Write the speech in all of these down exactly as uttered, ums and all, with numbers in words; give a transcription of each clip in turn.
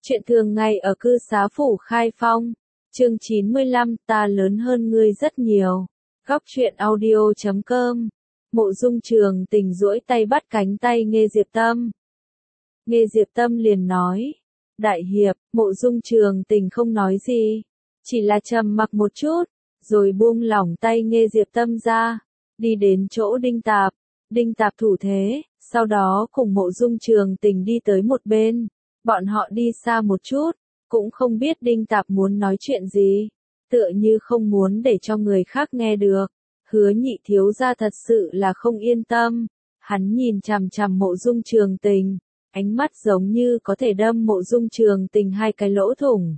Chuyện thường ngày ở cư xá phủ Khai Phong. Chương chín mươi lăm, ta lớn hơn ngươi rất nhiều. Góc truyện audio chấm com. Mộ Dung Trường Tình duỗi tay bắt cánh tay Nghê Diệp Tâm. Nghê Diệp Tâm liền nói, đại hiệp. Mộ Dung Trường Tình không nói gì, chỉ là trầm mặc một chút, rồi buông lỏng tay Nghê Diệp Tâm ra, đi đến chỗ Đinh Tạp. Đinh Tạp thủ thế, sau đó cùng Mộ Dung Trường Tình đi tới một bên. Bọn họ đi xa một chút, cũng không biết Đinh Tạp muốn nói chuyện gì, tựa như không muốn để cho người khác nghe được. Hứa Nhị thiếu gia thật sự là không yên tâm, hắn nhìn chằm chằm Mộ Dung Trường Tình, ánh mắt giống như có thể đâm Mộ Dung Trường Tình hai cái lỗ thủng.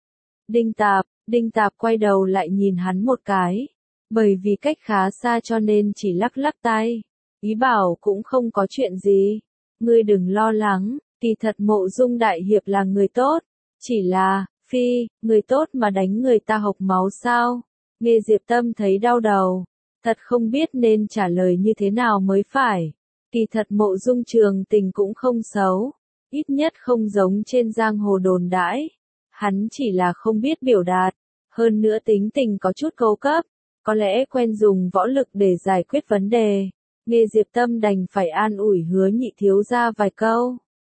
Đinh Tạp, Đinh Tạp quay đầu lại nhìn hắn một cái, bởi vì cách khá xa cho nên chỉ lắc lắc tay, ý bảo cũng không có chuyện gì, ngươi đừng lo lắng. Kỳ thật Mộ Dung đại hiệp là người tốt, chỉ là, phi, người tốt mà đánh người ta hộc máu sao? Nghê Diệp Tâm thấy đau đầu, thật không biết nên trả lời như thế nào mới phải. Kỳ thật Mộ Dung Trường Tình cũng không xấu, ít nhất không giống trên giang hồ đồn đãi. Hắn chỉ là không biết biểu đạt, hơn nữa tính tình có chút cấu cấp, có lẽ quen dùng võ lực để giải quyết vấn đề. Nghê Diệp Tâm đành phải an ủi Hứa Nhị thiếu gia vài câu.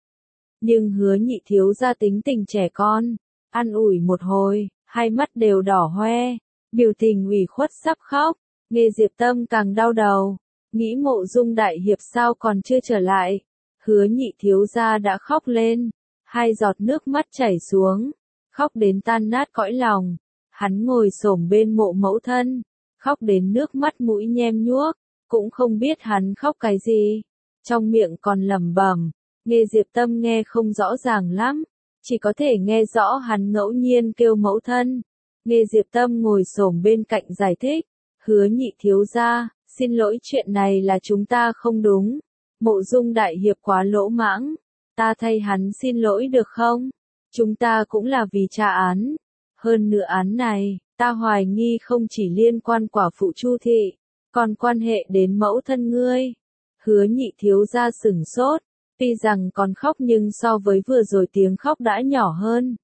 Nhưng Hứa Nhị thiếu gia tính tình trẻ con, an ủi một hồi, hai mắt đều đỏ hoe, biểu tình ủy khuất sắp khóc. Nghê Diệp Tâm càng đau đầu, nghĩ Mộ Dung đại hiệp sao còn chưa trở lại. Hứa Nhị thiếu gia đã khóc lên, hai giọt nước mắt chảy xuống, khóc đến tan nát cõi lòng. Hắn ngồi xổm bên mộ mẫu thân, khóc đến nước mắt mũi nhem nhuốc, cũng không biết hắn khóc cái gì, trong miệng còn lẩm bẩm. Nghê Diệp Tâm nghe không rõ ràng lắm, chỉ có thể nghe rõ hắn ngẫu nhiên kêu mẫu thân. Nghê Diệp Tâm ngồi xổm bên cạnh giải thích, Hứa Nhị thiếu gia, xin lỗi, chuyện này là chúng ta không đúng. Mộ Dung đại hiệp quá lỗ mãng, ta thay hắn xin lỗi được không? Chúng ta cũng là vì tra án. Hơn nữa án này, ta hoài nghi không chỉ liên quan quả phụ Chu thị, còn quan hệ đến mẫu thân ngươi. Hứa Nhị thiếu gia sửng sốt. Tuy rằng còn khóc nhưng so với vừa rồi tiếng khóc đã nhỏ hơn.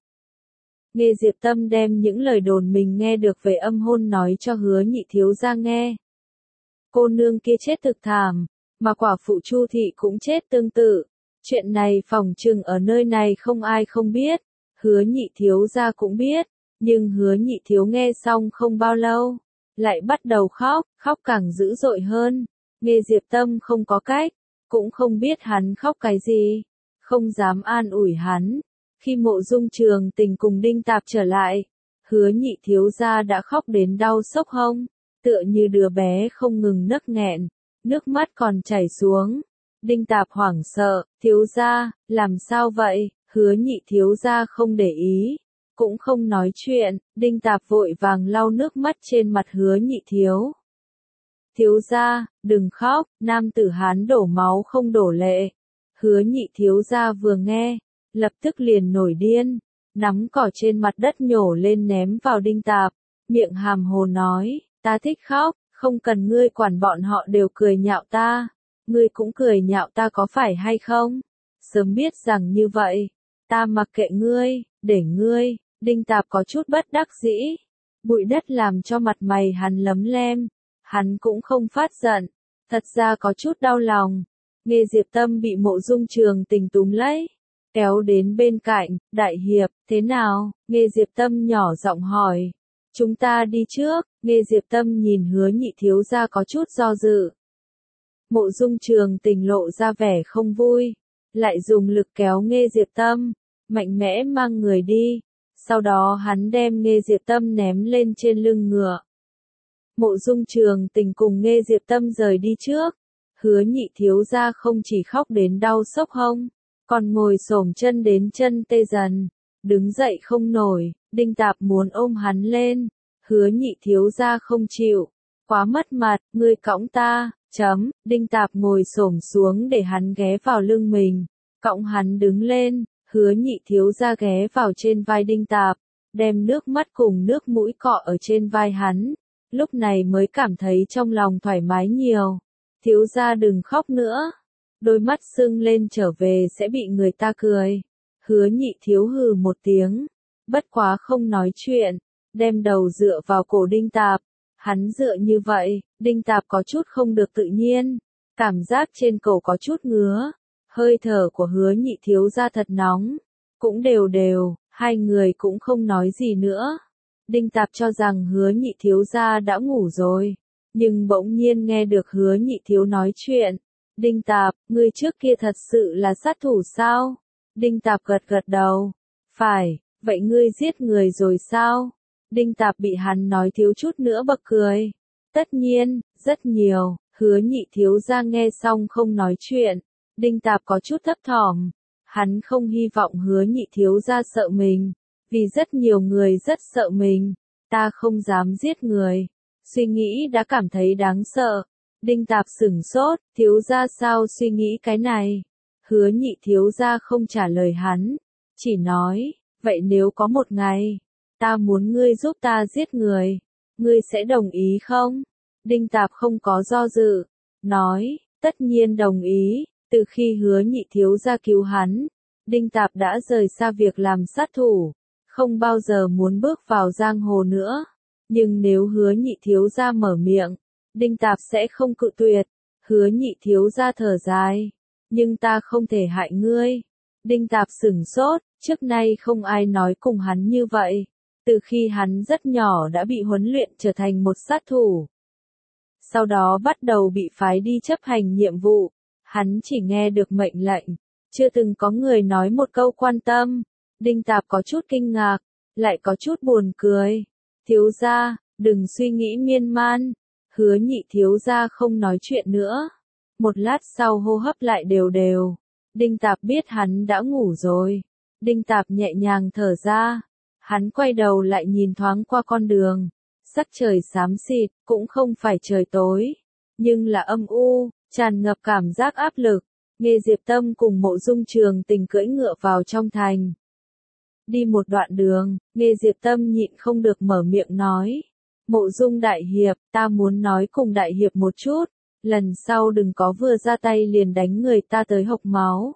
Nghê Diệp Tâm đem những lời đồn mình nghe được về âm hôn nói cho Hứa Nhị thiếu gia nghe. Cô nương kia chết thực thảm, mà quả phụ Chu thị cũng chết tương tự. Chuyện này phỏng chừng ở nơi này không ai không biết, Hứa Nhị thiếu gia cũng biết, nhưng Hứa Nhị thiếu nghe xong không bao lâu, lại bắt đầu khóc, khóc càng dữ dội hơn. Nghê Diệp Tâm không có cách, cũng không biết hắn khóc cái gì, không dám an ủi hắn. Khi Mộ Dung Trường Tình cùng Đinh Tạp trở lại, Hứa Nhị thiếu gia đã khóc đến đau sốc hông, tựa như đứa bé không ngừng nấc nghẹn, nước mắt còn chảy xuống. Đinh Tạp hoảng sợ, thiếu gia, làm sao vậy? Hứa Nhị thiếu gia không để ý, cũng không nói chuyện. Đinh Tạp vội vàng lau nước mắt trên mặt Hứa Nhị thiếu. Thiếu gia, đừng khóc, nam tử Hán đổ máu không đổ lệ. Hứa Nhị thiếu gia vừa nghe, lập tức liền nổi điên, nắm cỏ trên mặt đất nhổ lên ném vào Đinh Tạp, miệng hàm hồ nói, ta thích khóc, không cần ngươi quản, bọn họ đều cười nhạo ta, ngươi cũng cười nhạo ta có phải hay không? Sớm biết rằng như vậy, ta mặc kệ ngươi, để ngươi. Đinh Tạp có chút bất đắc dĩ, bụi đất làm cho mặt mày hắn lấm lem. Hắn cũng không phát giận, thật ra có chút đau lòng. Nghê Diệp Tâm bị Mộ Dung Trường Tình túm lấy, kéo đến bên cạnh. Đại hiệp, thế nào? Nghê Diệp Tâm nhỏ giọng hỏi. Chúng ta đi trước. Nghê Diệp Tâm nhìn Hứa Nhị thiếu gia có chút do dự. Mộ Dung Trường Tình lộ ra vẻ không vui, lại dùng lực kéo Nghê Diệp Tâm, mạnh mẽ mang người đi. Sau đó hắn đem Nghê Diệp Tâm ném lên trên lưng ngựa. Mộ Dung Trường Tình cùng Nghê Diệp Tâm rời đi trước. Hứa Nhị thiếu gia không chỉ khóc đến đau sốc hông, còn ngồi xổm chân đến chân tê dần, đứng dậy không nổi. Đinh Tạp muốn ôm hắn lên, Hứa Nhị thiếu gia không chịu, quá mất mặt, ngươi cõng ta. Chấm. Đinh Tạp ngồi xổm xuống để hắn ghé vào lưng mình, cõng hắn đứng lên. Hứa Nhị thiếu gia ghé vào trên vai Đinh Tạp, đem nước mắt cùng nước mũi cọ ở trên vai hắn. Lúc này mới cảm thấy trong lòng thoải mái nhiều. Thiếu gia đừng khóc nữa, đôi mắt sưng lên trở về sẽ bị người ta cười. Hứa Nhị Thiếu hừ một tiếng, bất quá không nói chuyện, đem đầu dựa vào cổ Đinh Tạp. Hắn dựa như vậy, Đinh Tạp có chút không được tự nhiên, cảm giác trên cổ có chút ngứa, hơi thở của Hứa Nhị Thiếu gia thật nóng, cũng đều đều, hai người cũng không nói gì nữa. Đinh Tạp cho rằng Hứa Nhị Thiếu gia đã ngủ rồi, nhưng bỗng nhiên nghe được Hứa Nhị Thiếu nói chuyện. Đinh Tạp, ngươi trước kia thật sự là sát thủ sao? Đinh Tạp gật gật đầu. Phải, vậy ngươi giết người rồi sao? Đinh Tạp bị hắn nói thiếu chút nữa bật cười. Tất nhiên, rất nhiều. Hứa Nhị Thiếu gia nghe xong không nói chuyện. Đinh Tạp có chút thấp thỏm. Hắn không hy vọng Hứa Nhị Thiếu gia sợ mình, vì rất nhiều người rất sợ mình. Ta không dám giết người. Suy nghĩ đã cảm thấy đáng sợ. Đinh Tạp sửng sốt, thiếu gia sao suy nghĩ cái này? Hứa Nhị Thiếu gia không trả lời hắn, chỉ nói, vậy nếu có một ngày, ta muốn ngươi giúp ta giết người, ngươi sẽ đồng ý không? Đinh Tạp không có do dự, nói, tất nhiên đồng ý. Từ khi Hứa Nhị Thiếu gia cứu hắn, Đinh Tạp đã rời xa việc làm sát thủ, không bao giờ muốn bước vào giang hồ nữa. Nhưng nếu Hứa Nhị Thiếu gia mở miệng, Đinh Tạp sẽ không cự tuyệt. Hứa Nhị Thiếu gia thở dài, nhưng ta không thể hại ngươi. Đinh Tạp sửng sốt, trước nay không ai nói cùng hắn như vậy. Từ khi hắn rất nhỏ đã bị huấn luyện trở thành một sát thủ. Sau đó bắt đầu bị phái đi chấp hành nhiệm vụ, hắn chỉ nghe được mệnh lệnh, chưa từng có người nói một câu quan tâm. Đinh Tạp có chút kinh ngạc, lại có chút buồn cười. Thiếu gia, đừng suy nghĩ miên man. Hứa Nhị Thiếu gia không nói chuyện nữa. Một lát sau hô hấp lại đều đều. Đinh Tạp biết hắn đã ngủ rồi. Đinh Tạp nhẹ nhàng thở ra. Hắn quay đầu lại nhìn thoáng qua con đường. Sắc trời xám xịt, cũng không phải trời tối, nhưng là âm u, tràn ngập cảm giác áp lực. Nghe Diệp Tâm cùng Mộ Dung Trường Tình cưỡi ngựa vào trong thành. Đi một đoạn đường, Nghe Diệp Tâm nhịn không được mở miệng nói. Mộ Dung đại hiệp, ta muốn nói cùng đại hiệp một chút, lần sau đừng có vừa ra tay liền đánh người ta tới hộc máu.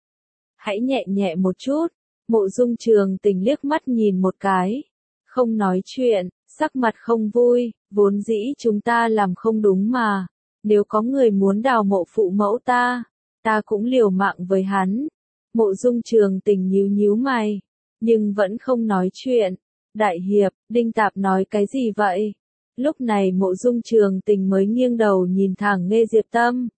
Hãy nhẹ nhẹ một chút. Mộ Dung Trường Tình liếc mắt nhìn một cái, không nói chuyện, sắc mặt không vui, vốn dĩ chúng ta làm không đúng mà, nếu có người muốn đào mộ phụ mẫu ta, ta cũng liều mạng với hắn. Mộ Dung Trường Tình nhíu nhíu mày, nhưng vẫn không nói chuyện. Đại hiệp, Đinh Tạp nói cái gì vậy? Lúc này Mộ Dung Trường Tình mới nghiêng đầu nhìn thẳng Nghe Diệp Tâm.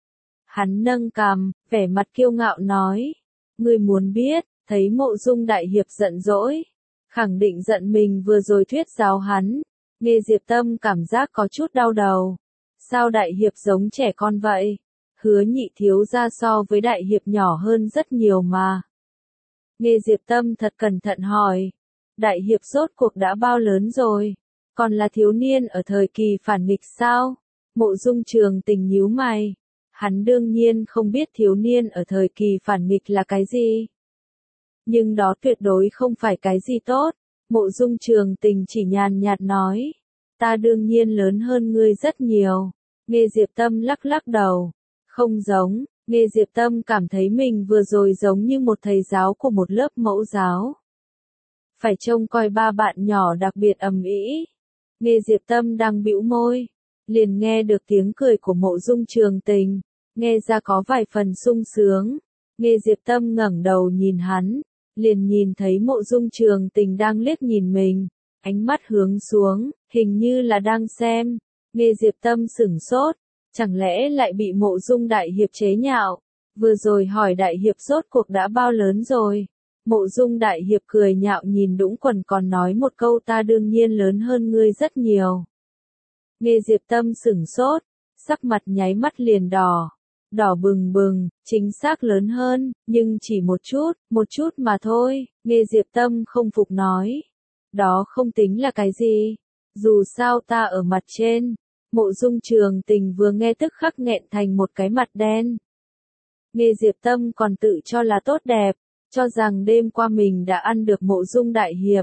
Hắn nâng cằm, vẻ mặt kiêu ngạo nói, ngươi muốn biết? Thấy Mộ Dung đại hiệp giận dỗi, khẳng định giận mình vừa rồi thuyết giáo hắn. Nghe Diệp Tâm cảm giác có chút đau đầu. Sao đại hiệp giống trẻ con vậy? Hứa Nhị Thiếu gia so với đại hiệp nhỏ hơn rất nhiều mà. Nghe Diệp Tâm thật cẩn thận hỏi. Đại hiệp rốt cuộc đã bao lớn rồi? Còn là thiếu niên ở thời kỳ phản nghịch sao? Mộ Dung Trường Tình nhíu mày. Hắn đương nhiên không biết thiếu niên ở thời kỳ phản nghịch là cái gì. Nhưng đó tuyệt đối không phải cái gì tốt. Mộ Dung Trường Tình chỉ nhàn nhạt nói. Ta đương nhiên lớn hơn ngươi rất nhiều. Nghe Diệp Tâm lắc lắc đầu. Không giống. Nghe Diệp Tâm cảm thấy mình vừa rồi giống như một thầy giáo của một lớp mẫu giáo. Phải trông coi ba bạn nhỏ đặc biệt ầm ĩ. Nghe Diệp Tâm đang bĩu môi, liền nghe được tiếng cười của Mộ Dung Trường Tình, nghe ra có vài phần sung sướng. Nghe Diệp Tâm ngẩng đầu nhìn hắn, liền nhìn thấy Mộ Dung Trường Tình đang liếc nhìn mình, ánh mắt hướng xuống, hình như là đang xem. Nghe Diệp Tâm sửng sốt, chẳng lẽ lại bị Mộ Dung đại hiệp chế nhạo? Vừa rồi hỏi đại hiệp rốt cuộc đã bao lớn rồi? Mộ Dung đại hiệp cười nhạo nhìn Đũng Quần còn nói một câu ta đương nhiên lớn hơn ngươi rất nhiều. Nghe Diệp Tâm sửng sốt, sắc mặt nháy mắt liền đỏ, đỏ bừng bừng, chính xác lớn hơn, nhưng chỉ một chút, một chút mà thôi. Nghe Diệp Tâm không phục nói, đó không tính là cái gì, dù sao ta ở mặt trên. Mộ Dung Trường Tình vừa nghe tức khắc nghẹn thành một cái mặt đen. Nghe Diệp Tâm còn tự cho là tốt đẹp, cho rằng đêm qua mình đã ăn được Mộ Dung đại hiệp.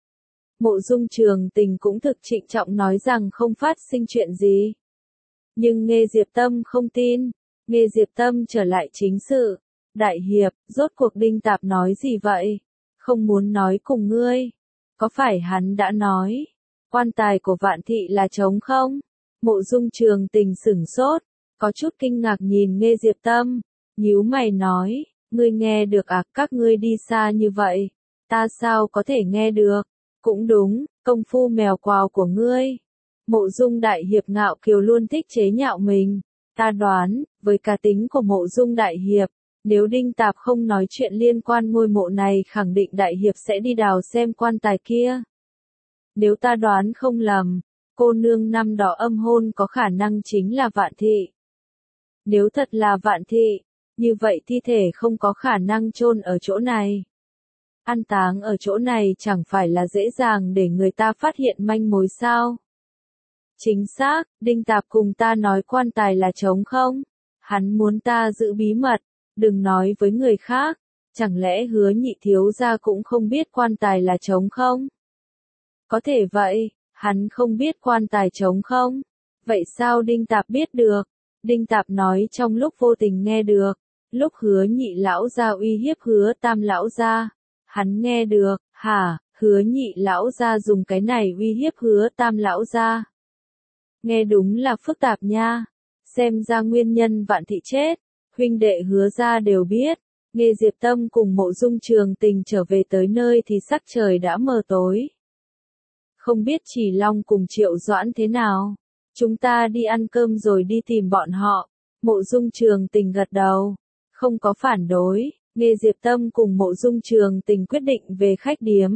Mộ Dung Trường Tình cũng thực trịnh trọng nói rằng không phát sinh chuyện gì. Nhưng Nghe Diệp Tâm không tin. Nghe Diệp Tâm trở lại chính sự, Đại hiệp, rốt cuộc Đinh Tạp nói gì vậy? Không muốn nói cùng ngươi. Có phải hắn đã nói, quan tài của Vạn Thị là trống không? Mộ Dung Trường Tình sửng sốt, có chút kinh ngạc nhìn Nghê Diệp Tâm, nhíu mày nói, ngươi nghe được à, các ngươi đi xa như vậy, ta sao có thể nghe được? Cũng đúng, công phu mèo quào của ngươi. Mộ Dung Đại Hiệp ngạo kiều luôn thích chế nhạo mình, ta đoán, với cá tính của Mộ Dung Đại Hiệp, nếu Đinh Tạp không nói chuyện liên quan ngôi mộ này khẳng định Đại Hiệp sẽ đi đào xem quan tài kia. Nếu ta đoán không lầm, cô nương năm đó âm hôn có khả năng chính là Vạn Thị. Nếu thật là Vạn Thị, như vậy thi thể không có khả năng chôn ở chỗ này. An táng ở chỗ này chẳng phải là dễ dàng để người ta phát hiện manh mối sao? Chính xác, Đinh Tạp cùng ta nói quan tài là trống không? Hắn muốn ta giữ bí mật, đừng nói với người khác. Chẳng lẽ Hứa Nhị thiếu gia cũng không biết quan tài là trống không? Có thể vậy, hắn không biết quan tài trống không? Vậy sao Đinh Tạp biết được? Đinh Tạp nói trong lúc vô tình nghe được, lúc Hứa Nhị lão gia uy hiếp Hứa Tam lão gia, hắn nghe được, hả? Hứa Nhị lão gia dùng cái này uy hiếp Hứa Tam lão gia. Nghe đúng là phức tạp nha. Xem ra nguyên nhân Vạn Thị chết, huynh đệ Hứa gia đều biết. Nghe Diệp Tâm cùng Mộ Dung Trường Tình trở về tới nơi thì sắc trời đã mờ tối. Không biết Chỉ Long cùng Triệu Doãn thế nào? Chúng ta đi ăn cơm rồi đi tìm bọn họ. Mộ Dung Trường Tình gật đầu, không có phản đối. Nghe Diệp Tâm cùng Mộ Dung Trường Tình quyết định về khách điếm.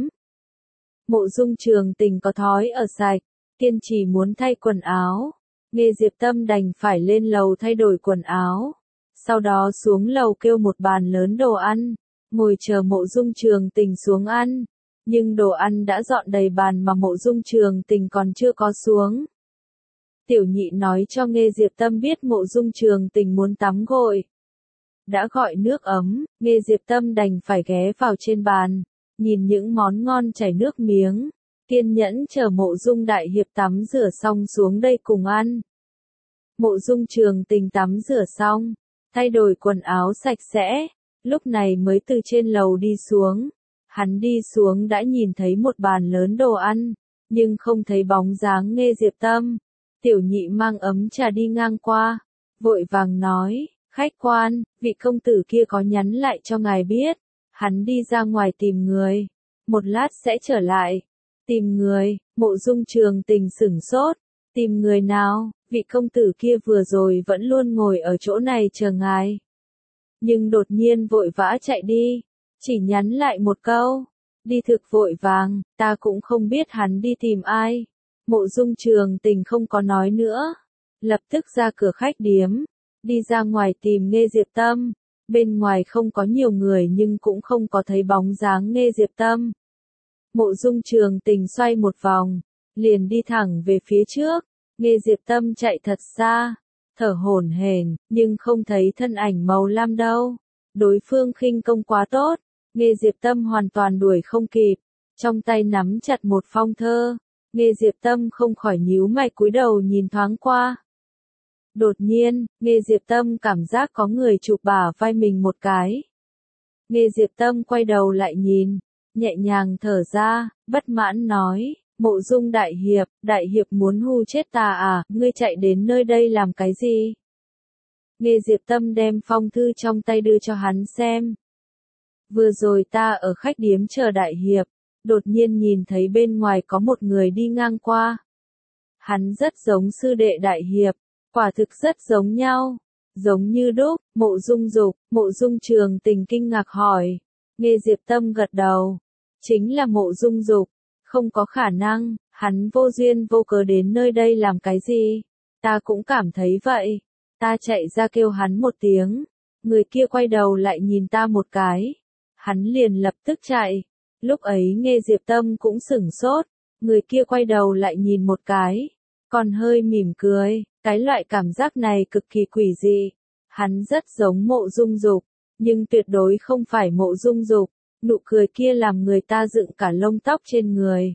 Mộ Dung Trường Tình có thói ở sạch, kiên trì muốn thay quần áo. Nghe Diệp Tâm đành phải lên lầu thay đổi quần áo. Sau đó xuống lầu kêu một bàn lớn đồ ăn, ngồi chờ Mộ Dung Trường Tình xuống ăn. Nhưng đồ ăn đã dọn đầy bàn mà Mộ Dung Trường Tình còn chưa có xuống. Tiểu Nhị nói cho Nghe Diệp Tâm biết Mộ Dung Trường Tình muốn tắm gội. Đã gọi nước ấm, Nghe Diệp Tâm đành phải ghé vào trên bàn, nhìn những món ngon chảy nước miếng, kiên nhẫn chờ Mộ Dung Đại Hiệp tắm rửa xong xuống đây cùng ăn. Mộ Dung Trường Tình tắm rửa xong, thay đổi quần áo sạch sẽ, lúc này mới từ trên lầu đi xuống. Hắn đi xuống đã nhìn thấy một bàn lớn đồ ăn, nhưng không thấy bóng dáng Nghe Diệp Tâm. Tiểu Nhị mang ấm trà đi ngang qua, vội vàng nói, khách quan, vị công tử kia có nhắn lại cho ngài biết, hắn đi ra ngoài tìm người, một lát sẽ trở lại. Tìm người? Mộ Dung Trường Tình sửng sốt, tìm người nào? Vị công tử kia vừa rồi vẫn luôn ngồi ở chỗ này chờ ngài. Nhưng đột nhiên vội vã chạy đi, chỉ nhắn lại một câu, đi thực vội vàng, ta cũng không biết hắn đi tìm ai. Mộ Dung Trường Tình không có nói nữa, lập tức ra cửa khách điếm, đi ra ngoài tìm Nghe Diệp Tâm. Bên ngoài không có nhiều người nhưng cũng không có thấy bóng dáng Nghe Diệp Tâm. Mộ Dung Trường Tình xoay một vòng, liền đi thẳng về phía trước. Nghe Diệp Tâm chạy thật xa, thở hổn hển, nhưng không thấy thân ảnh màu lam đâu. Đối phương khinh công quá tốt, Nghe Diệp Tâm hoàn toàn đuổi không kịp, trong tay nắm chặt một phong thơ. Nghe Diệp Tâm không khỏi nhíu mày cúi đầu nhìn thoáng qua. Đột nhiên, Nghe Diệp Tâm cảm giác có người chụp bả vai mình một cái. Nghe Diệp Tâm quay đầu lại nhìn, nhẹ nhàng thở ra, bất mãn nói, Mộ Dung Đại Hiệp, Đại Hiệp muốn hù chết ta à, ngươi chạy đến nơi đây làm cái gì? Nghe Diệp Tâm đem phong thư trong tay đưa cho hắn xem. Vừa rồi ta ở khách điếm chờ Đại Hiệp, đột nhiên nhìn thấy bên ngoài có một người đi ngang qua. Hắn rất giống sư đệ Đại Hiệp, quả thực rất giống nhau, giống như đúc. Mộ Dung Dục, Mộ Dung Trường Tình kinh ngạc hỏi. Nghe Diệp Tâm gật đầu, chính là Mộ Dung Dục, không có khả năng, hắn vô duyên vô cớ đến nơi đây làm cái gì? Ta cũng cảm thấy vậy, ta chạy ra kêu hắn một tiếng, người kia quay đầu lại nhìn ta một cái, hắn liền lập tức chạy. Lúc ấy Nghe Diệp Tâm cũng sửng sốt, người kia quay đầu lại nhìn một cái, còn hơi mỉm cười, cái loại cảm giác này cực kỳ quỷ dị. Hắn rất giống Mộ Dung Dục, nhưng tuyệt đối không phải Mộ Dung Dục, nụ cười kia làm người ta dựng cả lông tóc trên người.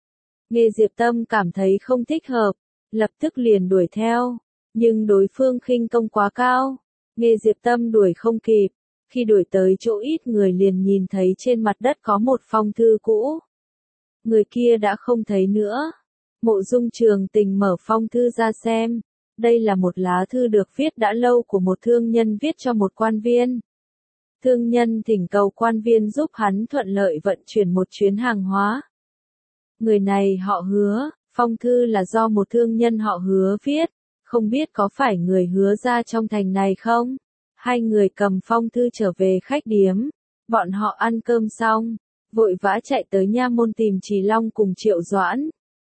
Nghe Diệp Tâm cảm thấy không thích hợp, lập tức liền đuổi theo, nhưng đối phương khinh công quá cao, Nghe Diệp Tâm đuổi không kịp, Khi đuổi tới chỗ ít người liền nhìn thấy trên mặt đất có một phong thư cũ. Người kia đã không thấy nữa. Mộ Dung Trường Tình mở phong thư ra xem. Đây là một lá thư được viết đã lâu của một thương nhân viết cho một quan viên. Thương nhân thỉnh cầu quan viên giúp hắn thuận lợi vận chuyển một chuyến hàng hóa. Người này họ Hứa, phong thư là do một thương nhân họ Hứa viết, không biết có phải người Hứa ra trong thành này không? Hai người cầm phong thư trở về khách điếm, bọn họ ăn cơm xong, vội vã chạy tới nha môn tìm Trì Long cùng Triệu Doãn.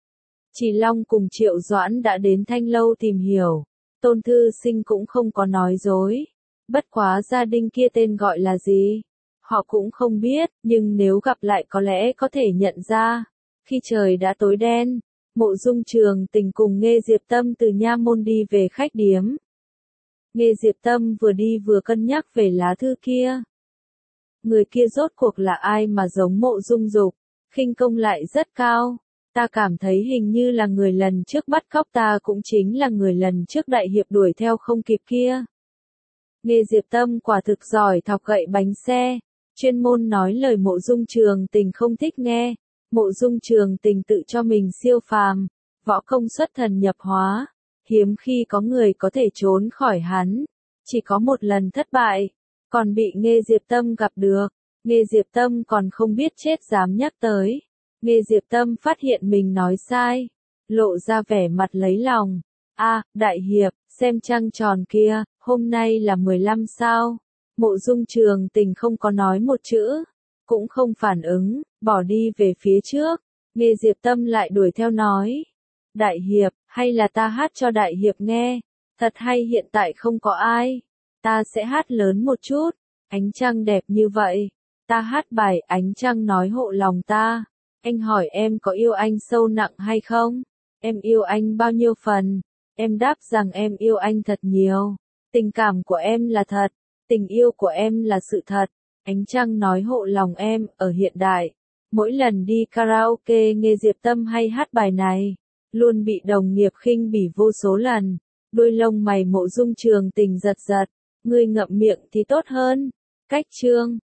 Trì Long cùng Triệu Doãn đã đến Thanh Lâu tìm hiểu, Tôn thư sinh cũng không có nói dối. Bất quá gia đình kia tên gọi là gì? Họ cũng không biết, nhưng nếu gặp lại có lẽ có thể nhận ra. Khi trời đã tối đen, Mộ Dung Trường Tình cùng Nghê Diệp Tâm từ nha môn đi về khách điếm. Nghê Diệp Tâm vừa đi vừa cân nhắc về lá thư kia. Người kia rốt cuộc là ai mà giống Mộ Dung Dục, khinh công lại rất cao. Ta cảm thấy hình như là người lần trước bắt cóc ta cũng chính là người lần trước đại hiệp đuổi theo không kịp kia. Nghê Diệp Tâm quả thực giỏi thọc gậy bánh xe, chuyên môn nói lời Mộ Dung Trường Tình không thích nghe. Mộ Dung Trường Tình tự cho mình siêu phàm, võ công xuất thần nhập hóa, hiếm khi có người có thể trốn khỏi hắn, chỉ có một lần thất bại, còn bị Nghê Diệp Tâm gặp được. Nghê Diệp Tâm còn không biết chết dám nhắc tới. Nghê Diệp Tâm phát hiện mình nói sai, lộ ra vẻ mặt lấy lòng. A, đại hiệp, xem trăng tròn kia, hôm nay là mười lăm sao? Mộ Dung Trường Tình không có nói một chữ, cũng không phản ứng, bỏ đi về phía trước. Nghê Diệp Tâm lại đuổi theo nói. Đại hiệp, hay là ta hát cho đại hiệp nghe? Thật hay, hiện tại không có ai. Ta sẽ hát lớn một chút. Ánh trăng đẹp như vậy. Ta hát bài Ánh Trăng Nói Hộ Lòng Ta. Anh hỏi em có yêu anh sâu nặng hay không? Em yêu anh bao nhiêu phần? Em đáp rằng em yêu anh thật nhiều. Tình cảm của em là thật. Tình yêu của em là sự thật. Ánh trăng nói hộ lòng em. Ở hiện đại, mỗi lần đi karaoke Nghê Diệp Tâm hay hát bài này, luôn bị đồng nghiệp khinh bỉ vô số lần. Đôi lông mày Mộ Dung Trường Tình giật giật. Ngươi ngậm miệng thì tốt hơn. Cách chương